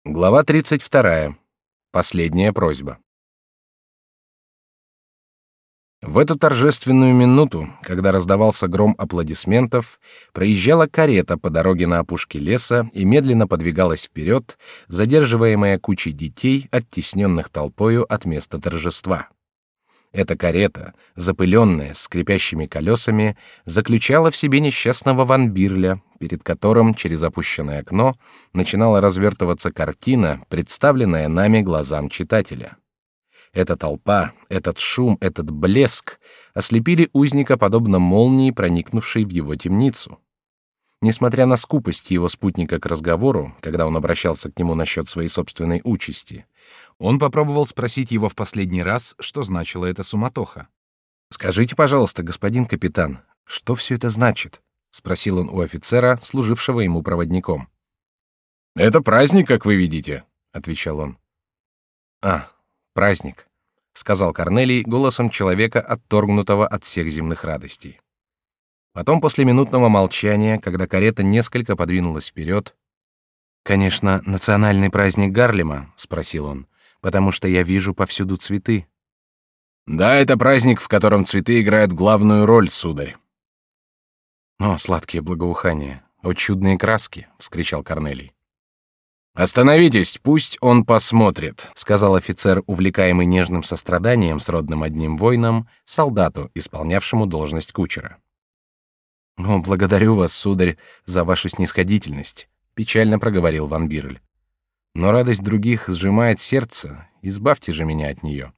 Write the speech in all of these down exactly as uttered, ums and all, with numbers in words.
Глава тридцать вторая. Последняя просьба. В эту торжественную минуту, когда раздавался гром аплодисментов, проезжала карета по дороге на опушке леса и медленно подвигалась вперед, задерживаемая кучей детей, оттесненных толпою от места торжества. Эта карета, запыленная, с скрипящими колесами, заключала в себе несчастного Ван Бирля, перед которым через опущенное окно начинала развертываться картина, представленная нами глазам читателя. Эта толпа, этот шум, этот блеск ослепили узника, подобно молнии, проникнувшей в его темницу. Несмотря на скупость его спутника к разговору, когда он обращался к нему насчет своей собственной участи, он попробовал спросить его в последний раз, что значила эта суматоха. «Скажите, пожалуйста, господин капитан, что все это значит?» — спросил он у офицера, служившего ему проводником. «Это праздник, как вы видите», — отвечал он. «А, праздник», — сказал Корнелий голосом человека, отторгнутого от всех земных радостей. Потом, после минутного молчания, когда карета несколько подвинулась вперед: «Конечно, национальный праздник Гарлема?» — спросил он, «потому что я вижу повсюду цветы». «Да, это праздник, в котором цветы играют главную роль, сударь». «О, сладкие благоухания! О, чудные краски!» — вскричал Корнелий. «Остановитесь, пусть он посмотрит», — сказал офицер, увлекаемый нежным состраданием с родным одним воином, солдату, исполнявшему должность кучера. «О, благодарю вас, сударь, за вашу снисходительность», — печально проговорил Ван Бирль. «Но радость других сжимает сердце, избавьте же меня от нее».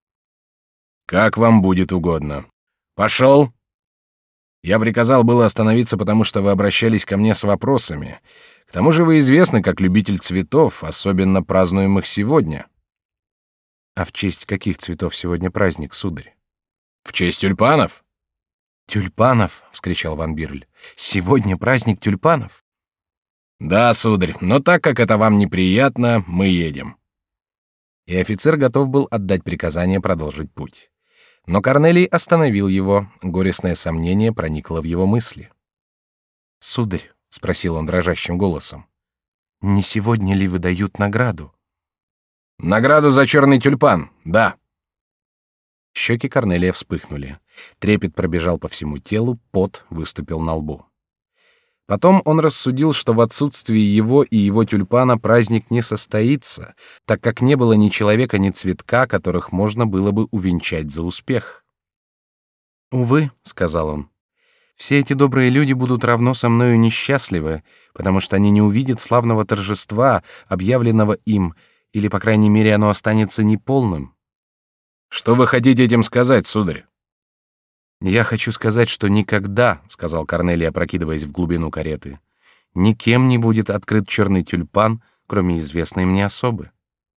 «Как вам будет угодно. Пошел!» «Я приказал было остановиться, потому что вы обращались ко мне с вопросами. К тому же вы известны как любитель цветов, особенно празднуемых сегодня». «А в честь каких цветов сегодня праздник, сударь?» «В честь тюльпанов». «Тюльпанов!» — вскричал Ван Бирль. «Сегодня праздник тюльпанов?» «Да, сударь, но так как это вам неприятно, мы едем». И офицер готов был отдать приказание продолжить путь. Но Корнелий остановил его, горестное сомнение проникло в его мысли. «Сударь», — спросил он дрожащим голосом, — «не сегодня ли выдают награду?» «Награду за черный тюльпан, да». Щеки Корнелия вспыхнули, трепет пробежал по всему телу, пот выступил на лбу. Потом он рассудил, что в отсутствии его и его тюльпана праздник не состоится, так как не было ни человека, ни цветка, которых можно было бы увенчать за успех. «Увы», — сказал он, — «все эти добрые люди будут равно со мною несчастливы, потому что они не увидят славного торжества, объявленного им, или, по крайней мере, оно останется неполным». «Что вы хотите этим сказать, сударь?» «Я хочу сказать, что никогда, — сказал Корнелий, опрокидываясь в глубину кареты, — никем не будет открыт черный тюльпан, кроме известной мне особы».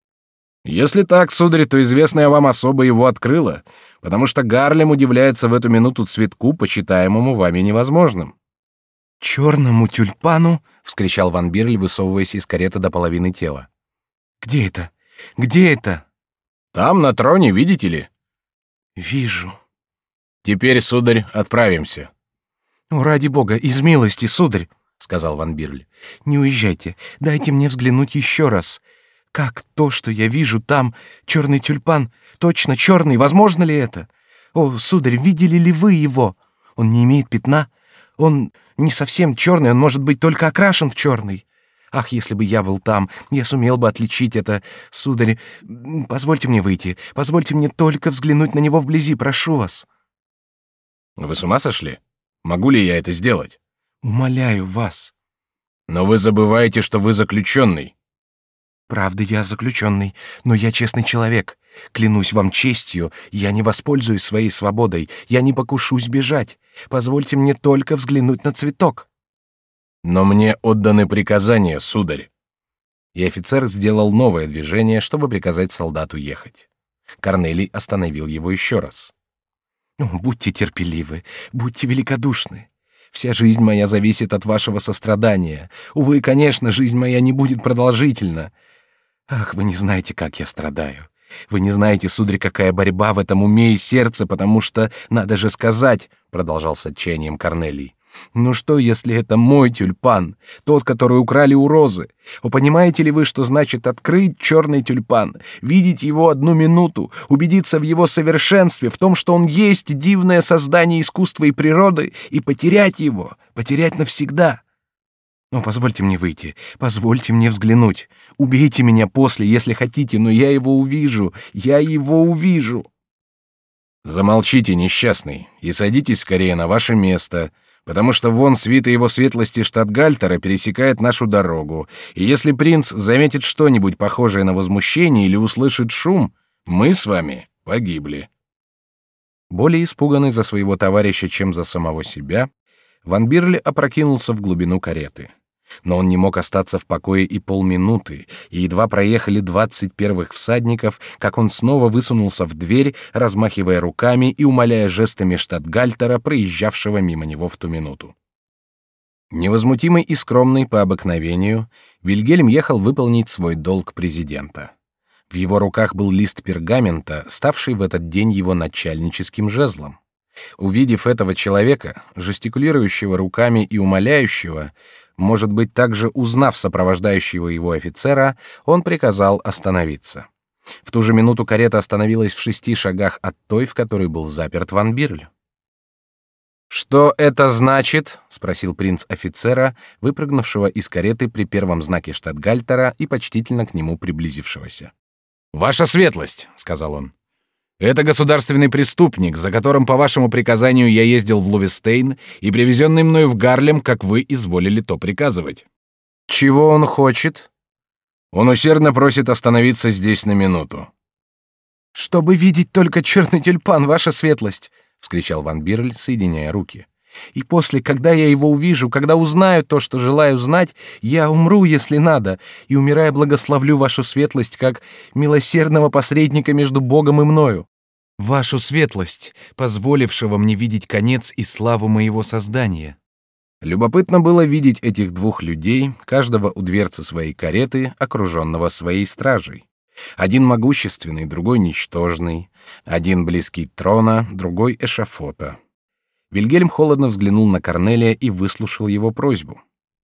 «Если так, сударь, то известная вам особа его открыла, потому что Гарлем удивляется в эту минуту цветку, почитаемому вами невозможным». «Черному тюльпану?» — вскричал Ван Бирль, высовываясь из кареты до половины тела. «Где это? Где это?» «Там, на троне, видите ли?» «Вижу». «Теперь, сударь, отправимся». «О, ради бога, из милости, сударь», — сказал Ван Бирль, — «не уезжайте, дайте мне взглянуть еще раз. Как то, что я вижу там, черный тюльпан, точно черный, возможно ли это? О, сударь, видели ли вы его? Он не имеет пятна, он не совсем черный, он может быть только окрашен в черный. Ах, если бы я был там, я сумел бы отличить это. Сударь, позвольте мне выйти, позвольте мне только взглянуть на него вблизи, прошу вас». «Вы с ума сошли? Могу ли я это сделать?» «Умоляю вас». «Но вы забываете, что вы заключенный». «Правда, я заключенный, но я честный человек. Клянусь вам честью, я не воспользуюсь своей свободой, я не покушусь бежать. Позвольте мне только взглянуть на цветок». «Но мне отданы приказания, сударь». И офицер сделал новое движение, чтобы приказать солдату ехать. Корнелий остановил его еще раз. «О, будьте терпеливы, будьте великодушны. Вся жизнь моя зависит от вашего сострадания. Увы, конечно, жизнь моя не будет продолжительна. Ах, вы не знаете, как я страдаю. Вы не знаете, сударь, какая борьба в этом уме и сердце, потому что, надо же сказать, — продолжал с отчаянием Корнелий, Ну что, если это мой тюльпан, тот, который украли у Розы? О, понимаете ли вы, что значит открыть черный тюльпан, видеть его одну минуту, убедиться в его совершенстве, в том, что он есть дивное создание искусства и природы, и потерять его, потерять навсегда? Ну, позвольте мне выйти, позвольте мне взглянуть. Убейте меня после, если хотите, но я его увижу, я его увижу. Замолчите, несчастный, и садитесь скорее на ваше место, потому что вон свита его светлости штатгальтера пересекает нашу дорогу, и если принц заметит что-нибудь похожее на возмущение или услышит шум, мы с вами погибли. Более испуганный за своего товарища, чем за самого себя, Ван Бирли опрокинулся в глубину кареты. Но он не мог остаться в покое и полминуты, и едва проехали двадцать первых всадников, как он снова высунулся в дверь, размахивая руками и умоляя жестами штатгальтера, проезжавшего мимо него в ту минуту. Невозмутимый и скромный по обыкновению, Вильгельм ехал выполнить свой долг президента. В его руках был лист пергамента, ставший в этот день его начальническим жезлом. Увидев этого человека, жестикулирующего руками и умоляющего, может быть, также узнав сопровождающего его офицера, он приказал остановиться. В ту же минуту карета остановилась в шести шагах от той, в которой был заперт Ван Бирль. «Что это значит?» — спросил принц офицера, выпрыгнувшего из кареты при первом знаке штатгальтера и почтительно к нему приблизившегося. «Ваша светлость!» — сказал он. «Это государственный преступник, за которым по вашему приказанию я ездил в Лувестейн и привезенный мною в Гарлем, как вы изволили то приказывать». «Чего он хочет?» «Он усердно просит остановиться здесь на минуту». «Чтобы видеть только черный тюльпан, ваша светлость!» — вскричал Ван Бирль, соединяя руки. «И после, когда я его увижу, когда узнаю то, что желаю знать, я умру, если надо, и, умирая, благословлю вашу светлость как милосердного посредника между Богом и мною. Вашу светлость, позволившего мне видеть конец и славу моего создания». Любопытно было видеть этих двух людей, каждого у дверцы своей кареты, окруженного своей стражей. Один могущественный, другой ничтожный, один близкий трона, другой эшафота. Вильгельм холодно взглянул на Корнелия и выслушал его просьбу.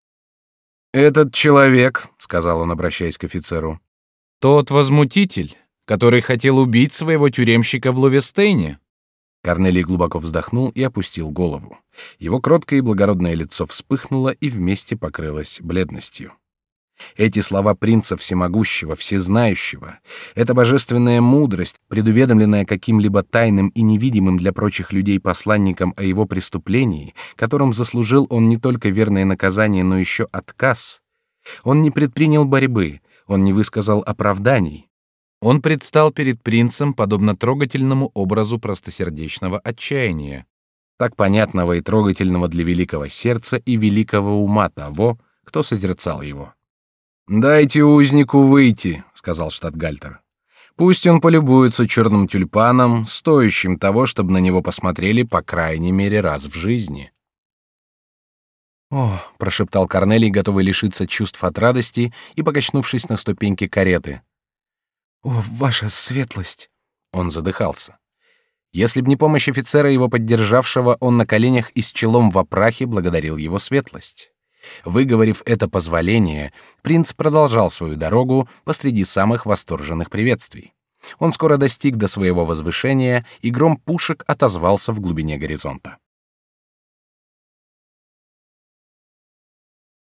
«Этот человек, — сказал он, обращаясь к офицеру, — тот возмутитель, который хотел убить своего тюремщика в Лувестейне». Корнелий глубоко вздохнул и опустил голову. Его кроткое и благородное лицо вспыхнуло и вместе покрылось бледностью. Эти слова принца всемогущего, всезнающего, эта божественная мудрость, предуведомленная каким-либо тайным и невидимым для прочих людей посланником о его преступлении, которым заслужил он не только верное наказание, но еще отказ. Он не предпринял борьбы, он не высказал оправданий. Он предстал перед принцем подобно трогательному образу простосердечного отчаяния, так понятного и трогательного для великого сердца и великого ума того, кто созерцал его. «Дайте узнику выйти», — сказал штатгальтер. «Пусть он полюбуется черным тюльпаном, стоящим того, чтобы на него посмотрели по крайней мере раз в жизни». «О», — прошептал Корнелий, готовый лишиться чувств от радости и покачнувшись на ступеньке кареты. «О, ваша светлость!» Он задыхался. Если б не помощь офицера, его поддержавшего, он на коленях и с челом в опрахе благодарил его светлость. Выговорив это позволение, принц продолжал свою дорогу посреди самых восторженных приветствий. Он скоро достиг до своего возвышения, и гром пушек отозвался в глубине горизонта.